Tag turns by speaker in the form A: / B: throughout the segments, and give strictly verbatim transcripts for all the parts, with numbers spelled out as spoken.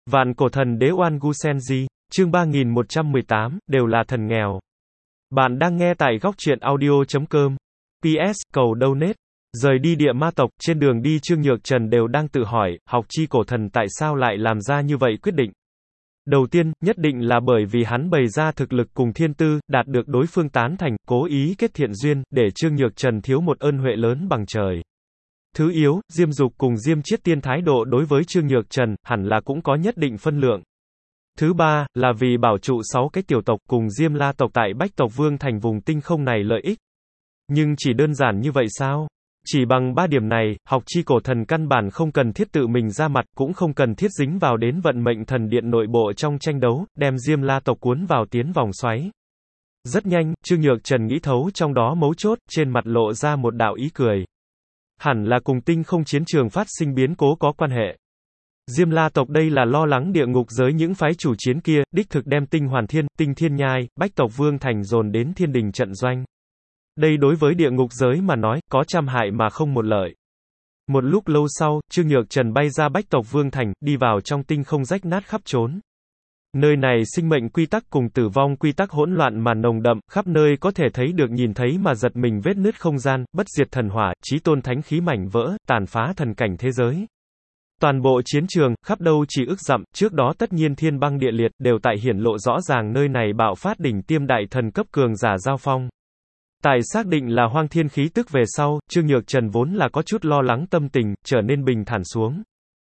A: Vạn cổ thần đế Oan Gu Senji, chương ba nghìn một trăm mười tám, đều là thần nghèo. Bạn đang nghe tại góc truyện audio chấm com. pê ét, cầu donate. Rời đi địa ma tộc, trên đường đi Trương Nhược Trần đều đang tự hỏi, học chi cổ thần tại sao lại làm ra như vậy quyết định. Đầu tiên, nhất định là bởi vì hắn bày ra thực lực cùng thiên tư, đạt được đối phương tán thành, cố ý kết thiện duyên, để Trương Nhược Trần thiếu một ơn huệ lớn bằng trời. Thứ yếu, Diêm Dục cùng Diêm Chiết Tiên thái độ đối với Trương Nhược Trần, hẳn là cũng có nhất định phân lượng. Thứ ba, là vì bảo trụ sáu cái tiểu tộc cùng Diêm La tộc tại Bách tộc Vương thành vùng tinh không này lợi ích. Nhưng chỉ đơn giản như vậy sao? Chỉ bằng ba điểm này, học chi cổ thần căn bản không cần thiết tự mình ra mặt, cũng không cần thiết dính vào đến vận mệnh thần điện nội bộ trong tranh đấu, đem Diêm La tộc cuốn vào tiến vòng xoáy. Rất nhanh, Trương Nhược Trần nghĩ thấu trong đó mấu chốt, trên mặt lộ ra một đạo ý cười. Hẳn là cùng tinh không chiến trường phát sinh biến cố có quan hệ. Diêm La tộc đây là lo lắng địa ngục giới những phái chủ chiến kia, đích thực đem Tinh Hoàn Thiên, Tinh Thiên Nhai, Bách tộc Vương thành dồn đến thiên đình trận doanh. Đây đối với địa ngục giới mà nói, có trăm hại mà không một lợi. Một lúc lâu sau, Trương Nhược Trần bay ra Bách tộc Vương thành, đi vào trong tinh không rách nát khắp trốn. Nơi này sinh mệnh quy tắc cùng tử vong quy tắc hỗn loạn mà nồng đậm, khắp nơi có thể thấy được nhìn thấy mà giật mình vết nứt không gian, bất diệt thần hỏa, chí tôn thánh khí mảnh vỡ, tàn phá thần cảnh thế giới. Toàn bộ chiến trường, khắp đâu chỉ ức dặm, trước đó tất nhiên thiên băng địa liệt, đều tại hiển lộ rõ ràng nơi này bạo phát đỉnh tiêm đại thần cấp cường giả giao phong. Tại xác định là hoang thiên khí tức về sau, Trương Nhược Trần vốn là có chút lo lắng tâm tình, trở nên bình thản xuống.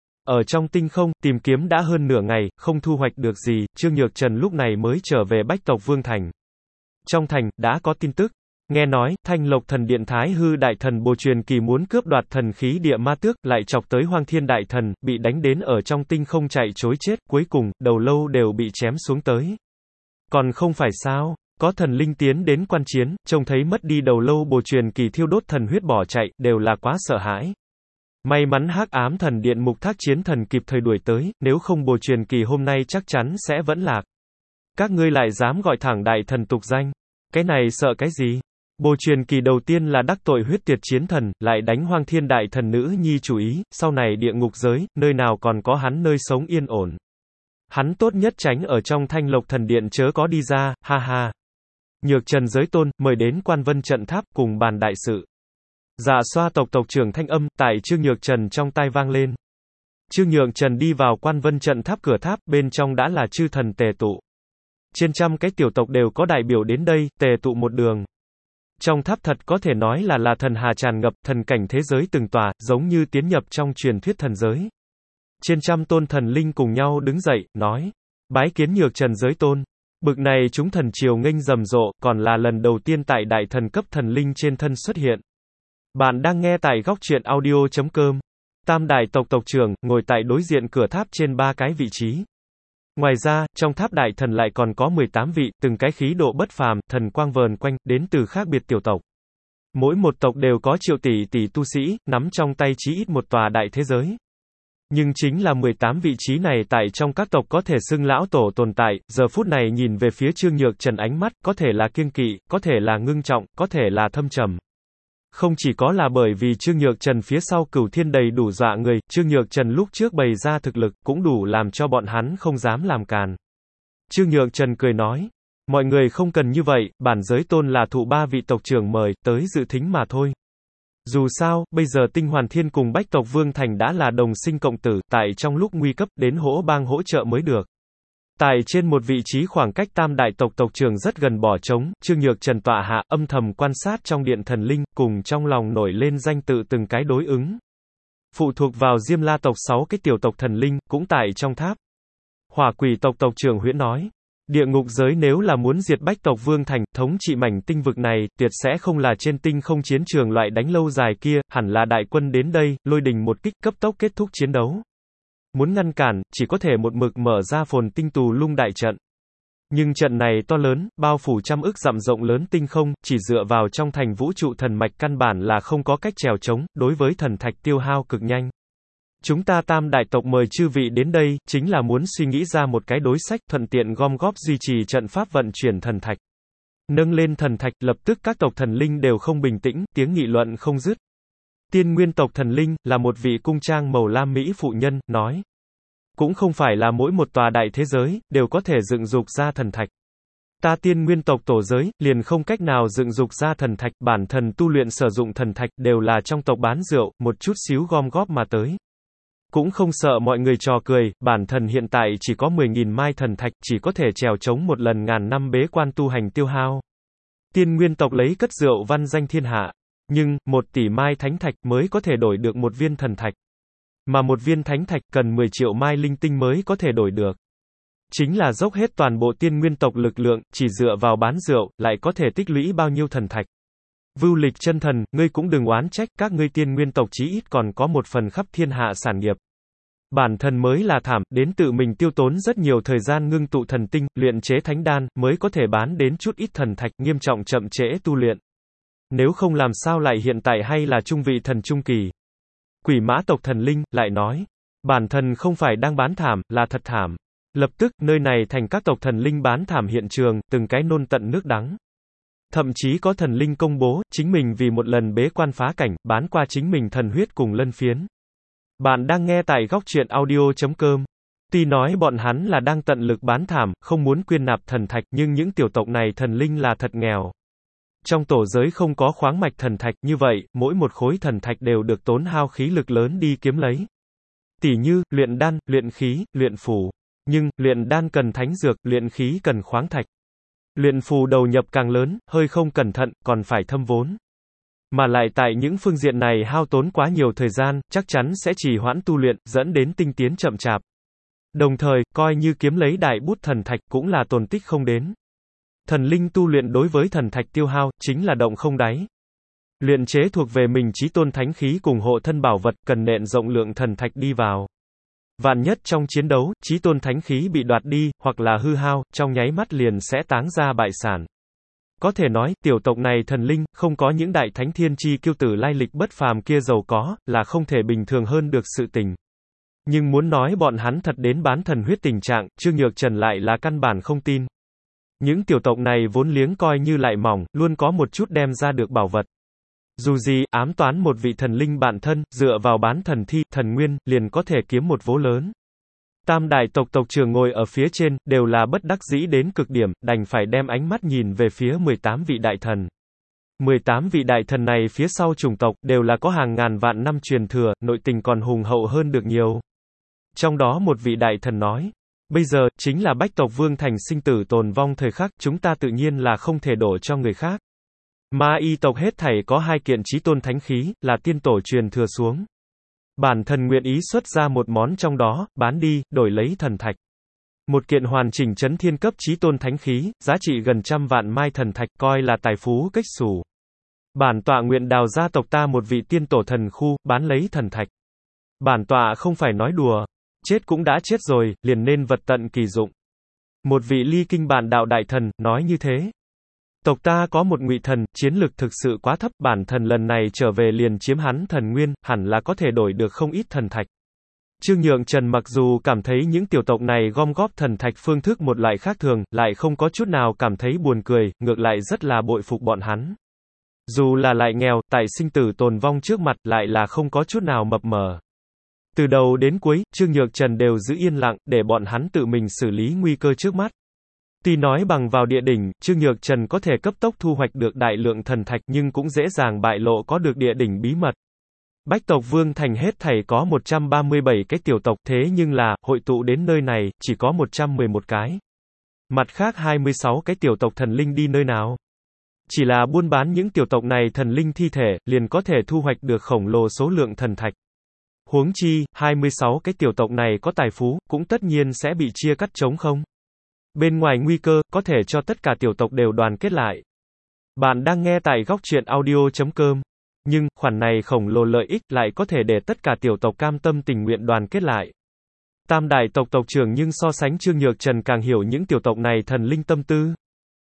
A: Ở trong tinh không, tìm kiếm đã hơn nửa ngày, không thu hoạch được gì, Trương Nhược Trần lúc này mới trở về Bách tộc Vương thành. Trong thành, đã có tin tức. Nghe nói, Thanh Lộc thần điện Thái hư đại thần Bồ Truyền Kỳ muốn cướp đoạt thần khí địa ma tước, lại chọc tới Hoang Thiên đại thần, bị đánh đến ở trong tinh không chạy trối chết, cuối cùng, đầu lâu đều bị chém xuống tới. Còn không phải sao? Có thần linh tiến đến quan chiến, trông thấy mất đi đầu lâu Bồ Truyền Kỳ thiêu đốt thần huyết bỏ chạy, đều là quá sợ hãi. May mắn Hắc Ám thần điện Mục Thác chiến thần kịp thời đuổi tới, nếu không Bồ Truyền Kỳ hôm nay chắc chắn sẽ vẫn lạc. Các ngươi lại dám gọi thẳng đại thần tục danh. Cái này sợ cái gì? Bồ Truyền Kỳ đầu tiên là đắc tội huyết tiệt chiến thần, lại đánh Hoang Thiên đại thần nữ nhi chủ ý, sau này địa ngục giới, nơi nào còn có hắn nơi sống yên ổn. Hắn tốt nhất tránh ở trong Thanh Lộc thần điện chớ có đi ra, ha ha. Nhược Trần giới tôn, mời đến Quan Vân trận tháp, cùng bàn đại sự. Dạ xoa tộc tộc trưởng thanh âm, tại Trương Nhược Trần trong tai vang lên. Trương Nhược Trần đi vào Quan Vân trận tháp cửa tháp, bên trong đã là chư thần tề tụ. Trên trăm cái tiểu tộc đều có đại biểu đến đây, tề tụ một đường. Trong tháp thật có thể nói là là thần hà tràn ngập, thần cảnh thế giới từng tòa, giống như tiến nhập trong truyền thuyết thần giới. Trên trăm tôn thần linh cùng nhau đứng dậy, nói, bái kiến Nhược Trần giới tôn. Bực này chúng thần triều nghênh rầm rộ, còn là lần đầu tiên tại đại thần cấp thần linh trên thân xuất hiện. Bạn đang nghe tại góc truyện audio chấm com. Tam đại tộc tộc trưởng, ngồi tại đối diện cửa tháp trên ba cái vị trí. Ngoài ra, trong tháp đại thần lại còn có mười tám vị, từng cái khí độ bất phàm, thần quang vờn quanh, đến từ khác biệt tiểu tộc. Mỗi một tộc đều có triệu tỷ tỷ tu sĩ, nắm trong tay chí ít một tòa đại thế giới. Nhưng chính là mười tám vị trí này tại trong các tộc có thể xưng lão tổ tồn tại, giờ phút này nhìn về phía Trương Nhược Trần ánh mắt, có thể là kiêng kỵ, có thể là ngưng trọng, có thể là thâm trầm. Không chỉ có là bởi vì Trương Nhược Trần phía sau Cửu Thiên đầy đủ dọa người, Trương Nhược Trần lúc trước bày ra thực lực, cũng đủ làm cho bọn hắn không dám làm càn. Trương Nhược Trần cười nói, mọi người không cần như vậy, bản giới tôn là thụ ba vị tộc trưởng mời, tới dự thính mà thôi. Dù sao, bây giờ Tinh Hoàn Thiên cùng Bách tộc Vương thành đã là đồng sinh cộng tử, tại trong lúc nguy cấp, đến hỗ bang hỗ trợ mới được. Tại trên một vị trí khoảng cách tam đại tộc tộc trưởng rất gần bỏ trống, Trương Nhược Trần tọa hạ, âm thầm quan sát trong điện thần linh, cùng trong lòng nổi lên danh tự từng cái đối ứng. Phụ thuộc vào Diêm La tộc sáu cái tiểu tộc thần linh, cũng tại trong tháp. Hỏa Quỷ tộc tộc trưởng Huyễn nói, địa ngục giới nếu là muốn diệt Bách tộc Vương thành, thống trị mảnh tinh vực này, tuyệt sẽ không là trên tinh không chiến trường loại đánh lâu dài kia, hẳn là đại quân đến đây, lôi đình một kích cấp tốc kết thúc chiến đấu. Muốn ngăn cản, chỉ có thể một mực mở ra phồn tinh tù lung đại trận. Nhưng trận này to lớn, bao phủ trăm ức dặm rộng lớn tinh không, chỉ dựa vào trong thành vũ trụ thần mạch căn bản là không có cách trèo trống, đối với thần thạch tiêu hao cực nhanh. Chúng ta tam đại tộc mời chư vị đến đây, chính là muốn suy nghĩ ra một cái đối sách, thuận tiện gom góp duy trì trận pháp vận chuyển thần thạch. Nâng lên thần thạch, lập tức các tộc thần linh đều không bình tĩnh, tiếng nghị luận không dứt. Tiên Nguyên tộc thần linh, là một vị cung trang màu lam mỹ phụ nhân, nói. Cũng không phải là mỗi một tòa đại thế giới, đều có thể dựng dục ra thần thạch. Ta tiên nguyên tộc tổ giới, liền không cách nào dựng dục ra thần thạch, bản thần tu luyện sử dụng thần thạch, đều là trong tộc bán rượu, một chút xíu gom góp mà tới. Cũng không sợ mọi người trò cười, bản thần hiện tại chỉ có mười nghìn mai thần thạch, chỉ có thể trèo chống một lần ngàn năm bế quan tu hành tiêu hao. Tiên nguyên tộc lấy cất rượu văn danh thiên hạ. Nhưng, một tỷ mai thánh thạch mới có thể đổi được một viên thần thạch. Mà một viên thánh thạch cần mười triệu mai linh tinh mới có thể đổi được. Chính là dốc hết toàn bộ tiên nguyên tộc lực lượng, chỉ dựa vào bán rượu, lại có thể tích lũy bao nhiêu thần thạch. Vưu Lịch chân thần, ngươi cũng đừng oán trách, các ngươi tiên nguyên tộc chí ít còn có một phần khắp thiên hạ sản nghiệp. Bản thân mới là thảm, đến tự mình tiêu tốn rất nhiều thời gian ngưng tụ thần tinh, luyện chế thánh đan, mới có thể bán đến chút ít thần thạch, nghiêm trọng chậm trễ tu luyện. Nếu không làm sao lại hiện tại hay là trung vị thần trung kỳ. Quỷ mã tộc thần linh, lại nói, bản thân không phải đang bán thảm, là thật thảm. Lập tức, nơi này thành các tộc thần linh bán thảm hiện trường, từng cái nôn tận nước đắng. Thậm chí có thần linh công bố, chính mình vì một lần bế quan phá cảnh, bán qua chính mình thần huyết cùng lân phiến. Bạn đang nghe tại góc truyện audio chấm com. Tuy nói bọn hắn là đang tận lực bán thảm, không muốn quyên nạp thần thạch, nhưng những tiểu tộc này thần linh là thật nghèo. Trong tổ giới không có khoáng mạch thần thạch, như vậy, mỗi một khối thần thạch đều được tốn hao khí lực lớn đi kiếm lấy. Tỷ như, luyện đan, luyện khí, luyện phù. Nhưng, luyện đan cần thánh dược, luyện khí cần khoáng thạch. Luyện phù đầu nhập càng lớn, hơi không cẩn thận, còn phải thâm vốn. Mà lại tại những phương diện này hao tốn quá nhiều thời gian, chắc chắn sẽ trì hoãn tu luyện, dẫn đến tinh tiến chậm chạp. Đồng thời, coi như kiếm lấy đại bút thần thạch cũng là tồn tích không đến. Thần linh tu luyện đối với thần thạch tiêu hao, chính là động không đáy. Luyện chế thuộc về mình chí tôn thánh khí cùng hộ thân bảo vật, cần nện rộng lượng thần thạch đi vào. Vạn nhất trong chiến đấu, chí tôn thánh khí bị đoạt đi, hoặc là hư hao, trong nháy mắt liền sẽ táng ra bại sản. Có thể nói, tiểu tộc này thần linh, không có những đại thánh thiên chi kiêu tử lai lịch bất phàm kia giàu có, là không thể bình thường hơn được sự tình. Nhưng muốn nói bọn hắn thật đến bán thần huyết tình trạng, Trương Nhược Trần lại là căn bản không tin. Những tiểu tộc này vốn liếng coi như lại mỏng, luôn có một chút đem ra được bảo vật. Dù gì, ám toán một vị thần linh bạn thân, dựa vào bán thần thi, thần nguyên, liền có thể kiếm một vố lớn. Tam đại tộc tộc trưởng ngồi ở phía trên, đều là bất đắc dĩ đến cực điểm, đành phải đem ánh mắt nhìn về phía mười tám vị đại thần. mười tám vị đại thần này phía sau chủng tộc, đều là có hàng ngàn vạn năm truyền thừa, nội tình còn hùng hậu hơn được nhiều. Trong đó một vị đại thần nói, bây giờ, chính là bách tộc vương thành sinh tử tồn vong thời khắc, chúng ta tự nhiên là không thể đổ cho người khác. Ma y tộc hết thảy có hai kiện chí tôn thánh khí, là tiên tổ truyền thừa xuống. Bản thần nguyện ý xuất ra một món trong đó, bán đi, đổi lấy thần thạch. Một kiện hoàn chỉnh chấn thiên cấp chí tôn thánh khí, giá trị gần trăm vạn mai thần thạch, coi là tài phú cách xù. Bản tọa nguyện đào gia tộc ta một vị tiên tổ thần khu, bán lấy thần thạch. Bản tọa không phải nói đùa. Chết cũng đã chết rồi, liền nên vật tận kỳ dụng. Một vị ly kinh bản đạo đại thần, nói như thế. Tộc ta có một ngụy thần, chiến lực thực sự quá thấp, bản thần lần này trở về liền chiếm hắn thần nguyên, hẳn là có thể đổi được không ít thần thạch. Trương Nhượng Trần mặc dù cảm thấy những tiểu tộc này gom góp thần thạch phương thức một loại khác thường, lại không có chút nào cảm thấy buồn cười, ngược lại rất là bội phục bọn hắn. Dù là lại nghèo, tại sinh tử tồn vong trước mặt, lại là không có chút nào mập mờ. Từ đầu đến cuối, Trương Nhược Trần đều giữ yên lặng, để bọn hắn tự mình xử lý nguy cơ trước mắt. Tuy nói bằng vào địa đỉnh, Trương Nhược Trần có thể cấp tốc thu hoạch được đại lượng thần thạch nhưng cũng dễ dàng bại lộ có được địa đỉnh bí mật. Bách tộc Vương Thành hết thảy có một trăm ba mươi bảy cái tiểu tộc, thế nhưng là, hội tụ đến nơi này, chỉ có một trăm mười một cái. Mặt khác hai mươi sáu cái tiểu tộc thần linh đi nơi nào? Chỉ là buôn bán những tiểu tộc này thần linh thi thể, liền có thể thu hoạch được khổng lồ số lượng thần thạch. Huống chi, hai mươi sáu cái tiểu tộc này có tài phú, cũng tất nhiên sẽ bị chia cắt trống không. Bên ngoài nguy cơ, có thể cho tất cả tiểu tộc đều đoàn kết lại. Bạn đang nghe tại góc truyện audio chấm com. Nhưng, khoản này khổng lồ lợi ích lại có thể để tất cả tiểu tộc cam tâm tình nguyện đoàn kết lại. Tam đại tộc tộc trưởng nhưng so sánh Trương Nhược Trần càng hiểu những tiểu tộc này thần linh tâm tư.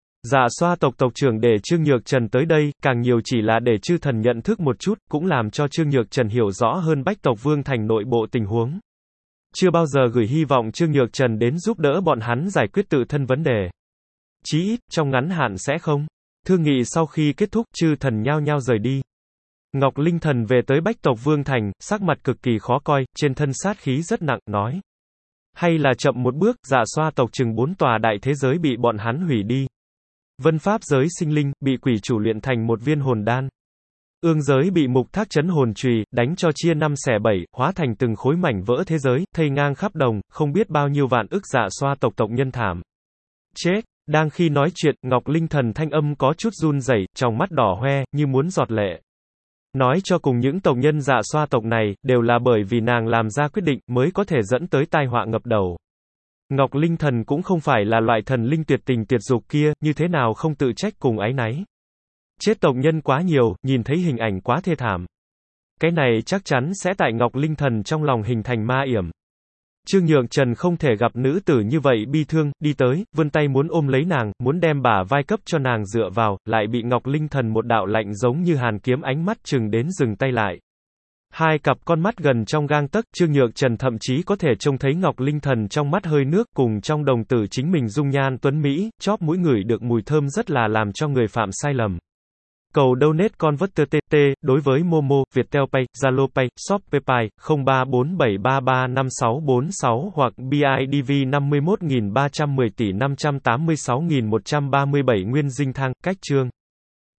A: Dạ xoa tộc tộc trưởng để Trương Nhược Trần tới đây, càng nhiều chỉ là để chư thần nhận thức một chút, cũng làm cho Trương Nhược Trần hiểu rõ hơn bách tộc Vương Thành nội bộ tình huống. Chưa bao giờ gửi hy vọng Trương Nhược Trần đến giúp đỡ bọn hắn giải quyết tự thân vấn đề. Chí ít, trong ngắn hạn sẽ không. Thương nghị sau khi kết thúc, chư thần nhao nhao rời đi. Ngọc Linh Thần về tới bách tộc Vương Thành, sắc mặt cực kỳ khó coi, trên thân sát khí rất nặng, nói. Hay là chậm một bước, Dạ Xoa tộc chừng bốn tòa đại thế giới bị bọn hắn hủy đi. Vân pháp giới sinh linh, bị quỷ chủ luyện thành một viên hồn đan. Ương giới bị mục thác chấn hồn chùy, đánh cho chia năm xẻ bảy, hóa thành từng khối mảnh vỡ thế giới, thây ngang khắp đồng, không biết bao nhiêu vạn ức Dạ Xoa tộc tộc nhân thảm. Chết! Đang khi nói chuyện, Ngọc Linh Thần thanh âm có chút run rẩy, tròng mắt đỏ hoe, như muốn giọt lệ. Nói cho cùng những tộc nhân Dạ Xoa tộc này, đều là bởi vì nàng làm ra quyết định, mới có thể dẫn tới tai họa ngập đầu. Ngọc Linh Thần cũng không phải là loại thần linh tuyệt tình tuyệt dục kia, như thế nào không tự trách cùng áy náy. Chết tộc nhân quá nhiều, nhìn thấy hình ảnh quá thê thảm. Cái này chắc chắn sẽ tại Ngọc Linh Thần trong lòng hình thành ma yểm. Trương Nhượng Trần không thể gặp nữ tử như vậy bi thương, đi tới, vươn tay muốn ôm lấy nàng, muốn đem bả vai cấp cho nàng dựa vào, lại bị Ngọc Linh Thần một đạo lạnh giống như hàn kiếm ánh mắt chừng đến dừng tay lại. Hai cặp con mắt gần trong gang tấc, Trương Nhượng Trần thậm chí có thể trông thấy Ngọc Linh Thần trong mắt hơi nước cùng trong đồng tử chính mình dung nhan tuấn Mỹ, chóp mũi ngửi được mùi thơm rất là làm cho người phạm sai lầm. Cầu donate converter tê tê, đối với Momo, Viettel Pay, Zalo Pay, Shopee Pay, không ba bốn bảy ba ba năm sáu bốn sáu hoặc bê i đê vê năm mươi mốt nghìn ba trăm mười tỷ năm trăm tám mươi sáu nghìn một trăm ba mươi bảy Nguyên Dinh Thang, cách chương.